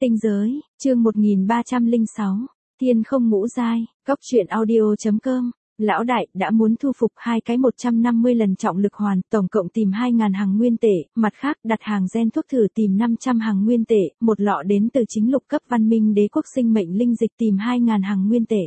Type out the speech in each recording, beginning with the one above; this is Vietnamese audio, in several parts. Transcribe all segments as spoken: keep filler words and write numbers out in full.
Tinh giới, chương một nghìn ba trăm lẻ sáu, Thiên không ngũ giai, Cóc truyện audio.com. Lão đại đã muốn thu phục hai cái một trăm năm mươi lần trọng lực hoàn, tổng cộng tìm hai nghìn hằng nguyên tệ, mặt khác đặt hàng gen thuốc thử tìm năm trăm hằng nguyên tệ, một lọ đến từ chính lục cấp văn minh đế quốc sinh mệnh linh dịch tìm hai nghìn hằng nguyên tệ.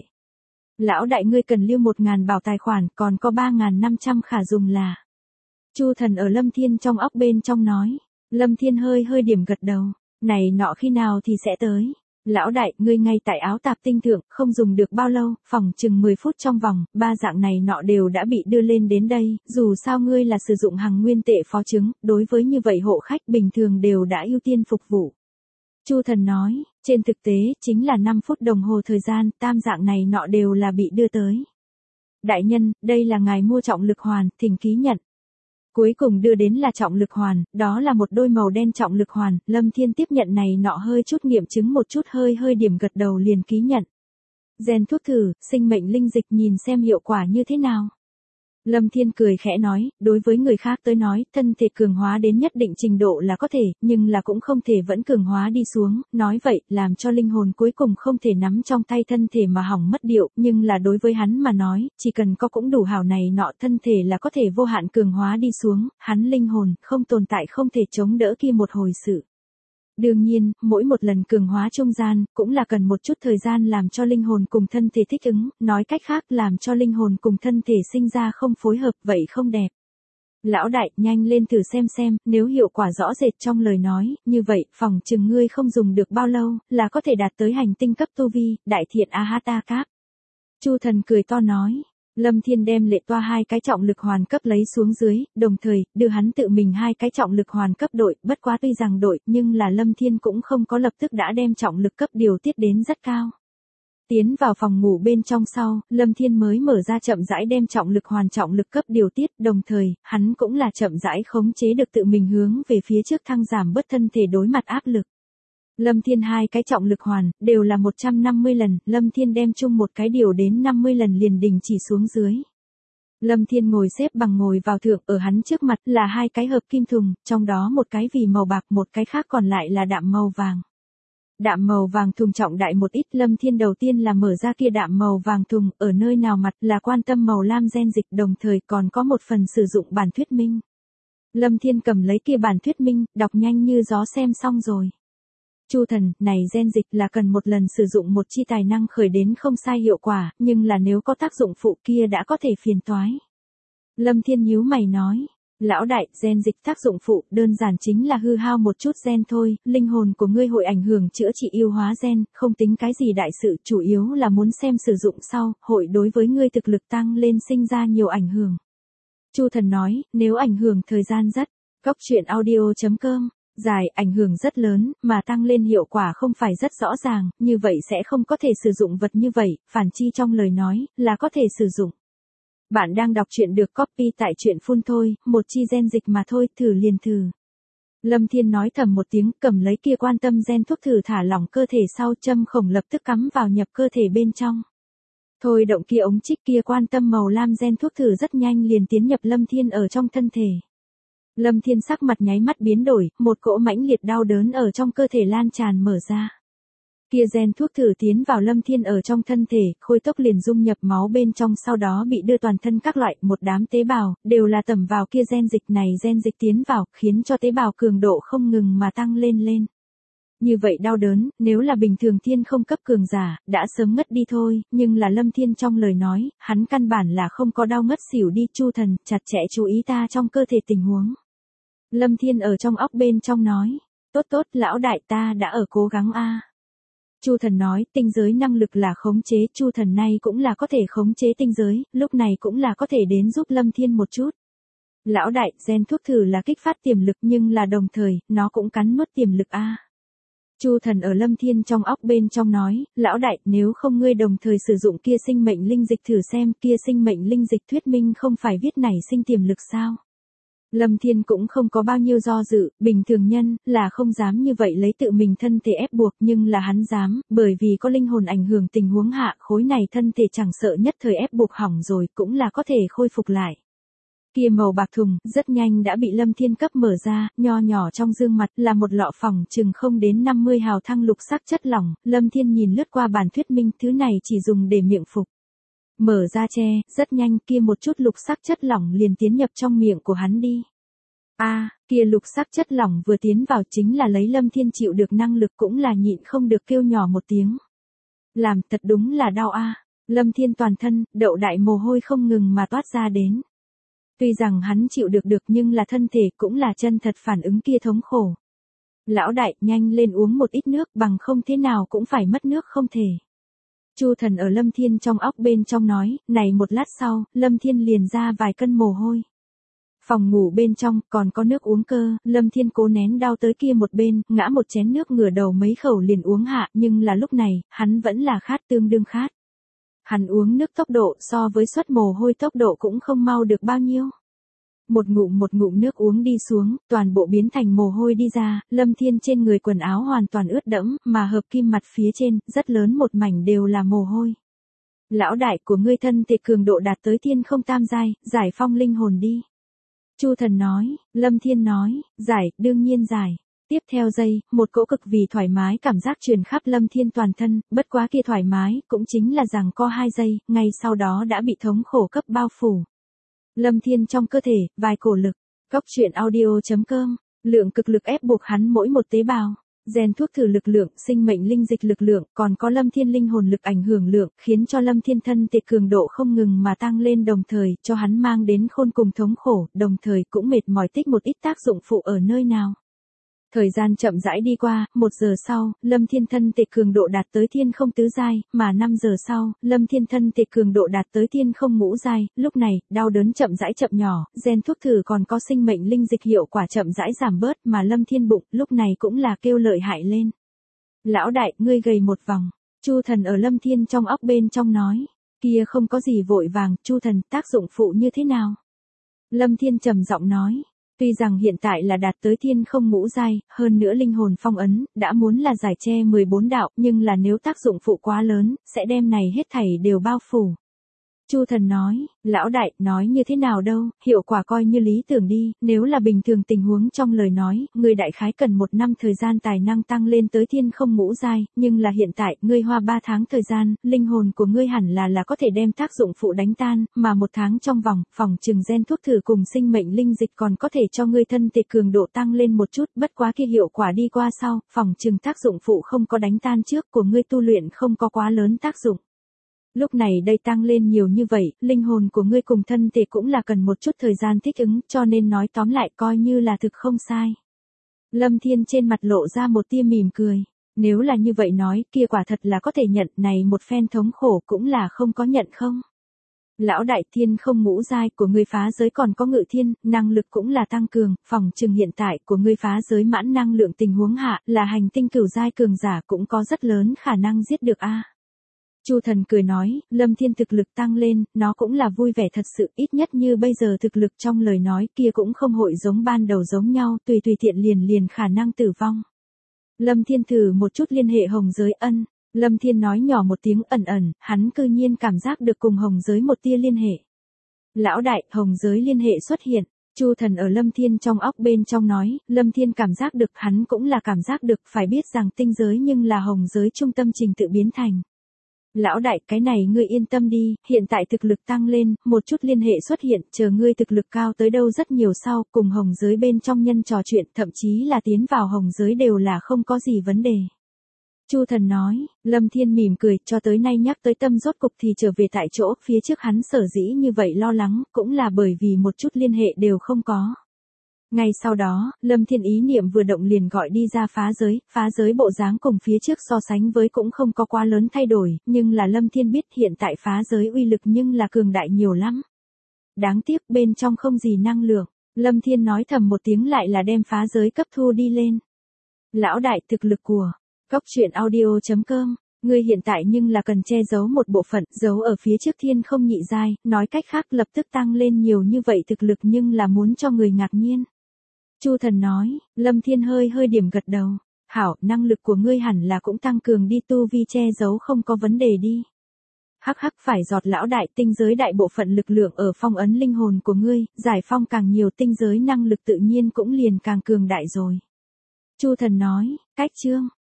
Lão đại ngươi cần lưu một nghìn bảo tài khoản, còn có ba nghìn năm trăm khả dùng là. Chu Thần ở Lâm Thiên trong óc bên trong nói. Lâm Thiên hơi hơi điểm gật đầu, này nọ khi nào thì sẽ tới. Lão đại, ngươi ngay tại áo tạp tinh thượng, không dùng được bao lâu, phòng chừng mười phút trong vòng, ba dạng này nọ đều đã bị đưa lên đến đây, dù sao ngươi là sử dụng hằng nguyên tệ phó chứng, đối với như vậy hộ khách bình thường đều đã ưu tiên phục vụ. Chu Thần nói, trên thực tế, chính là năm phút đồng hồ thời gian, tam dạng này nọ đều là bị đưa tới. Đại nhân, đây là ngài mua trọng lực hoàn, thỉnh ký nhận. Cuối cùng đưa đến là trọng lực hoàn, đó là một đôi màu đen trọng lực hoàn, Lâm Thiên tiếp nhận này nọ hơi chút nghiệm chứng một chút hơi hơi điểm gật đầu liền ký nhận. Gen thuốc thử, sinh mệnh linh dịch nhìn xem hiệu quả như thế nào. Lâm Thiên cười khẽ nói, đối với người khác tới nói, thân thể cường hóa đến nhất định trình độ là có thể, nhưng là cũng không thể vẫn cường hóa đi xuống, nói vậy, làm cho linh hồn cuối cùng không thể nắm trong tay thân thể mà hỏng mất điệu, nhưng là đối với hắn mà nói, chỉ cần có cũng đủ hảo này nọ thân thể là có thể vô hạn cường hóa đi xuống, hắn linh hồn, không tồn tại không thể chống đỡ kia một hồi sự. Đương nhiên, mỗi một lần cường hóa trung gian, cũng là cần một chút thời gian làm cho linh hồn cùng thân thể thích ứng, nói cách khác làm cho linh hồn cùng thân thể sinh ra không phối hợp, vậy không đẹp. Lão đại, nhanh lên thử xem xem, nếu hiệu quả rõ rệt trong lời nói, như vậy, phòng chừng ngươi không dùng được bao lâu, là có thể đạt tới hành tinh cấp tu vi, đại thiện Ahata Cáp. Chu Thần cười to nói. Lâm Thiên đem lệ toa hai cái trọng lực hoàn cấp lấy xuống dưới, đồng thời, đưa hắn tự mình hai cái trọng lực hoàn cấp đội, bất quá tuy rằng đội, nhưng là Lâm Thiên cũng không có lập tức đã đem trọng lực cấp điều tiết đến rất cao. Tiến vào phòng ngủ bên trong sau, Lâm Thiên mới mở ra chậm rãi đem trọng lực hoàn trọng lực cấp điều tiết, đồng thời, hắn cũng là chậm rãi khống chế được tự mình hướng về phía trước thăng giảm bớt thân thể đối mặt áp lực. Lâm Thiên hai cái trọng lực hoàn, đều là một trăm năm mươi lần, Lâm Thiên đem chung một cái điều đến năm mươi lần liền đình chỉ xuống dưới. Lâm Thiên ngồi xếp bằng ngồi vào thượng, ở hắn trước mặt là hai cái hợp kim thùng, trong đó một cái vì màu bạc một cái khác còn lại là đạm màu vàng. Đạm màu vàng thùng trọng đại một ít, Lâm Thiên đầu tiên là mở ra kia đạm màu vàng thùng, ở nơi nào mặt là quan tâm màu lam gen dịch, đồng thời còn có một phần sử dụng bản thuyết minh. Lâm Thiên cầm lấy kia bản thuyết minh, đọc nhanh như gió xem xong rồi. Chu Thần, này gen dịch là cần một lần sử dụng một chi tài năng khởi đến không sai hiệu quả, nhưng là nếu có tác dụng phụ kia đã có thể phiền toái. Lâm Thiên nhíu mày nói, lão đại, gen dịch tác dụng phụ đơn giản chính là hư hao một chút gen thôi, linh hồn của ngươi hội ảnh hưởng chữa trị yêu hóa gen, không tính cái gì đại sự, chủ yếu là muốn xem sử dụng sau, hội đối với ngươi thực lực tăng lên sinh ra nhiều ảnh hưởng. Chu Thần nói, nếu ảnh hưởng thời gian rất, Cóc truyện audio.com. Dài, ảnh hưởng rất lớn, mà tăng lên hiệu quả không phải rất rõ ràng, như vậy sẽ không có thể sử dụng vật như vậy, phản chi trong lời nói, là có thể sử dụng. Bạn đang đọc truyện được copy tại truyện phun thôi, một chi gen dịch mà thôi, thử liền thử. Lâm Thiên nói thầm một tiếng, cầm lấy kia quan tâm gen thuốc thử thả lỏng cơ thể sau châm khổng lập tức cắm vào nhập cơ thể bên trong. Thôi động kia ống trích kia quan tâm màu lam gen thuốc thử rất nhanh liền tiến nhập Lâm Thiên ở trong thân thể. Lâm Thiên sắc mặt nháy mắt biến đổi, một cỗ mãnh liệt đau đớn ở trong cơ thể lan tràn mở ra. Kia gen thuốc thử tiến vào Lâm Thiên ở trong thân thể, khôi tốc liền dung nhập máu bên trong sau đó bị đưa toàn thân các loại, một đám tế bào, đều là tẩm vào kia gen dịch này gen dịch tiến vào, khiến cho tế bào cường độ không ngừng mà tăng lên lên. Như vậy đau đớn, nếu là bình thường thiên không cấp cường giả, đã sớm ngất đi thôi, nhưng là Lâm Thiên trong lời nói, hắn căn bản là không có đau ngất xỉu đi. Chu Thần, chặt chẽ chú ý ta trong cơ thể tình huống. Lâm Thiên ở trong óc bên trong nói, tốt tốt lão đại ta đã ở cố gắng a. Chu Thần nói, tinh giới năng lực là khống chế, Chu Thần này cũng là có thể khống chế tinh giới, lúc này cũng là có thể đến giúp Lâm Thiên một chút. Lão đại, gen thuốc thử là kích phát tiềm lực nhưng là đồng thời, nó cũng cắn nuốt tiềm lực a. Chu Thần ở Lâm Thiên trong óc bên trong nói, lão đại, nếu không ngươi đồng thời sử dụng kia sinh mệnh linh dịch thử xem, kia sinh mệnh linh dịch thuyết minh không phải viết nảy sinh tiềm lực sao? Lâm Thiên cũng không có bao nhiêu do dự, bình thường nhân, là không dám như vậy lấy tự mình thân thể ép buộc, nhưng là hắn dám, bởi vì có linh hồn ảnh hưởng tình huống hạ, khối này thân thể chẳng sợ nhất thời ép buộc hỏng rồi, cũng là có thể khôi phục lại. Kia màu bạc thùng, rất nhanh đã bị Lâm Thiên cấp mở ra, nho nhỏ trong dương mặt là một lọ phòng chừng không đến năm mươi hào thăng lục sắc chất lỏng, Lâm Thiên nhìn lướt qua bản thuyết minh, thứ này chỉ dùng để miệng phục. Mở ra che, rất nhanh kia một chút lục sắc chất lỏng liền tiến nhập trong miệng của hắn đi. A, à, kia lục sắc chất lỏng vừa tiến vào chính là lấy Lâm Thiên chịu được năng lực cũng là nhịn không được kêu nhỏ một tiếng. Làm thật đúng là đau a. À. Lâm Thiên toàn thân, đậu đại mồ hôi không ngừng mà toát ra đến. Tuy rằng hắn chịu được được nhưng là thân thể cũng là chân thật phản ứng kia thống khổ. Lão đại, nhanh lên uống một ít nước, bằng không thế nào cũng phải mất nước không thể. Chu Thần ở Lâm Thiên trong óc bên trong nói, này một lát sau, Lâm Thiên liền ra vài cân mồ hôi. Phòng ngủ bên trong còn có nước uống cơ, Lâm Thiên cố nén đau tới kia một bên, ngã một chén nước ngửa đầu mấy khẩu liền uống hạ, nhưng là lúc này, hắn vẫn là khát tương đương khát. Hắn uống nước tốc độ so với suất mồ hôi tốc độ cũng không mau được bao nhiêu. Một ngụm một ngụm nước uống đi xuống, toàn bộ biến thành mồ hôi đi ra, Lâm Thiên trên người quần áo hoàn toàn ướt đẫm, mà hợp kim mặt phía trên, rất lớn một mảnh đều là mồ hôi. Lão đại của ngươi thân thể cường độ đạt tới thiên không tam giai, giải phong linh hồn đi. Chu Thần nói, Lâm Thiên nói, giải, đương nhiên giải. Tiếp theo giây, một cỗ cực vì thoải mái cảm giác truyền khắp Lâm Thiên toàn thân, bất quá kia thoải mái, cũng chính là rằng co hai giây, ngay sau đó đã bị thống khổ cấp bao phủ. Lâm Thiên trong cơ thể, vài cổ lực, Cóc truyện audio chấm com, lượng cực lực ép buộc hắn mỗi một tế bào, gen thuốc thử lực lượng, sinh mệnh linh dịch lực lượng, còn có Lâm Thiên linh hồn lực ảnh hưởng lượng, khiến cho Lâm Thiên thân thể cường độ không ngừng mà tăng lên, đồng thời cho hắn mang đến khôn cùng thống khổ, đồng thời cũng mệt mỏi, tích một ít tác dụng phụ ở nơi nào. Thời gian chậm rãi đi qua, một giờ sau, Lâm Thiên thân thể cường độ đạt tới thiên không tứ giai, mà năm giờ sau, Lâm Thiên thân thể cường độ đạt tới thiên không ngũ giai, lúc này, đau đớn chậm rãi chậm nhỏ, gen thuốc thử còn có sinh mệnh linh dịch hiệu quả chậm rãi giảm bớt, mà Lâm Thiên bụng, lúc này cũng là kêu lợi hại lên. Lão đại, ngươi gầy một vòng, Chu Thần ở Lâm Thiên trong óc bên trong nói, kia không có gì vội vàng, Chu Thần, tác dụng phụ như thế nào? Lâm Thiên trầm giọng nói. Tuy rằng hiện tại là đạt tới thiên không ngũ giai, hơn nữa linh hồn phong ấn, đã muốn là giải che mười bốn đạo, nhưng là nếu tác dụng phụ quá lớn, sẽ đem này hết thảy đều bao phủ. Chu Thần nói, lão đại, nói như thế nào đâu, hiệu quả coi như lý tưởng đi, nếu là bình thường tình huống trong lời nói, người đại khái cần một năm thời gian tài năng tăng lên tới thiên không ngũ giai, nhưng là hiện tại, ngươi hoa ba tháng thời gian, linh hồn của ngươi hẳn là là có thể đem tác dụng phụ đánh tan, mà một tháng trong vòng, phòng trừng gen thuốc thử cùng sinh mệnh linh dịch còn có thể cho ngươi thân thể cường độ tăng lên một chút, bất quá kia hiệu quả đi qua sau, phòng trừng tác dụng phụ không có đánh tan trước của ngươi tu luyện không có quá lớn tác dụng. Lúc này đây tăng lên nhiều như vậy, linh hồn của ngươi cùng thân thể cũng là cần một chút thời gian thích ứng, cho nên nói tóm lại coi như là thực không sai. Lâm Thiên trên mặt lộ ra một tia mỉm cười. Nếu là như vậy nói, kia quả thật là có thể nhận, này một phen thống khổ cũng là không có nhận không. Lão đại thiên không ngũ giai của ngươi phá giới còn có ngự thiên, năng lực cũng là tăng cường, phòng trừng hiện tại của ngươi phá giới mãn năng lượng tình huống hạ, là hành tinh cửu giai cường giả cũng có rất lớn khả năng giết được a. Chu Thần cười nói, Lâm Thiên thực lực tăng lên, nó cũng là vui vẻ thật sự, ít nhất như bây giờ thực lực trong lời nói kia cũng không hội giống ban đầu giống nhau, tùy tùy tiện liền liền khả năng tử vong. Lâm Thiên thử một chút liên hệ hồng giới ân, Lâm Thiên nói nhỏ một tiếng ẩn ẩn, hắn cư nhiên cảm giác được cùng hồng giới một tia liên hệ. Lão đại, hồng giới liên hệ xuất hiện, Chu Thần ở Lâm Thiên trong óc bên trong nói, Lâm Thiên cảm giác được, hắn cũng là cảm giác được, phải biết rằng tinh giới nhưng là hồng giới trung tâm trình tự biến thành. Lão đại, cái này ngươi yên tâm đi, hiện tại thực lực tăng lên, một chút liên hệ xuất hiện, chờ ngươi thực lực cao tới đâu rất nhiều sau, cùng hồng giới bên trong nhân trò chuyện, thậm chí là tiến vào hồng giới đều là không có gì vấn đề. Chu Thần nói, Lâm Thiên mỉm cười, cho tới nay nhắc tới tâm rốt cục thì trở về tại chỗ, phía trước hắn sở dĩ như vậy lo lắng, cũng là bởi vì một chút liên hệ đều không có. Ngay sau đó, Lâm Thiên ý niệm vừa động liền gọi đi ra phá giới, phá giới bộ dáng cùng phía trước so sánh với cũng không có quá lớn thay đổi, nhưng là Lâm Thiên biết hiện tại phá giới uy lực nhưng là cường đại nhiều lắm. Đáng tiếc bên trong không gì năng lượng, Lâm Thiên nói thầm một tiếng lại là đem phá giới cấp thu đi lên. Lão đại, thực lực của Cóc truyện audio chấm com, ngươi hiện tại nhưng là cần che giấu một bộ phận, giấu ở phía trước thiên không nhị giai, nói cách khác lập tức tăng lên nhiều như vậy thực lực nhưng là muốn cho người ngạc nhiên. Chu Thần nói, Lâm Thiên hơi hơi điểm gật đầu, hảo, năng lực của ngươi hẳn là cũng tăng cường đi, tu vi che giấu không có vấn đề đi. Hắc hắc phải giọt lão đại tinh giới đại bộ phận lực lượng ở phong ấn linh hồn của ngươi, giải phong càng nhiều tinh giới năng lực tự nhiên cũng liền càng cường đại rồi. Chu thần nói, cách chương,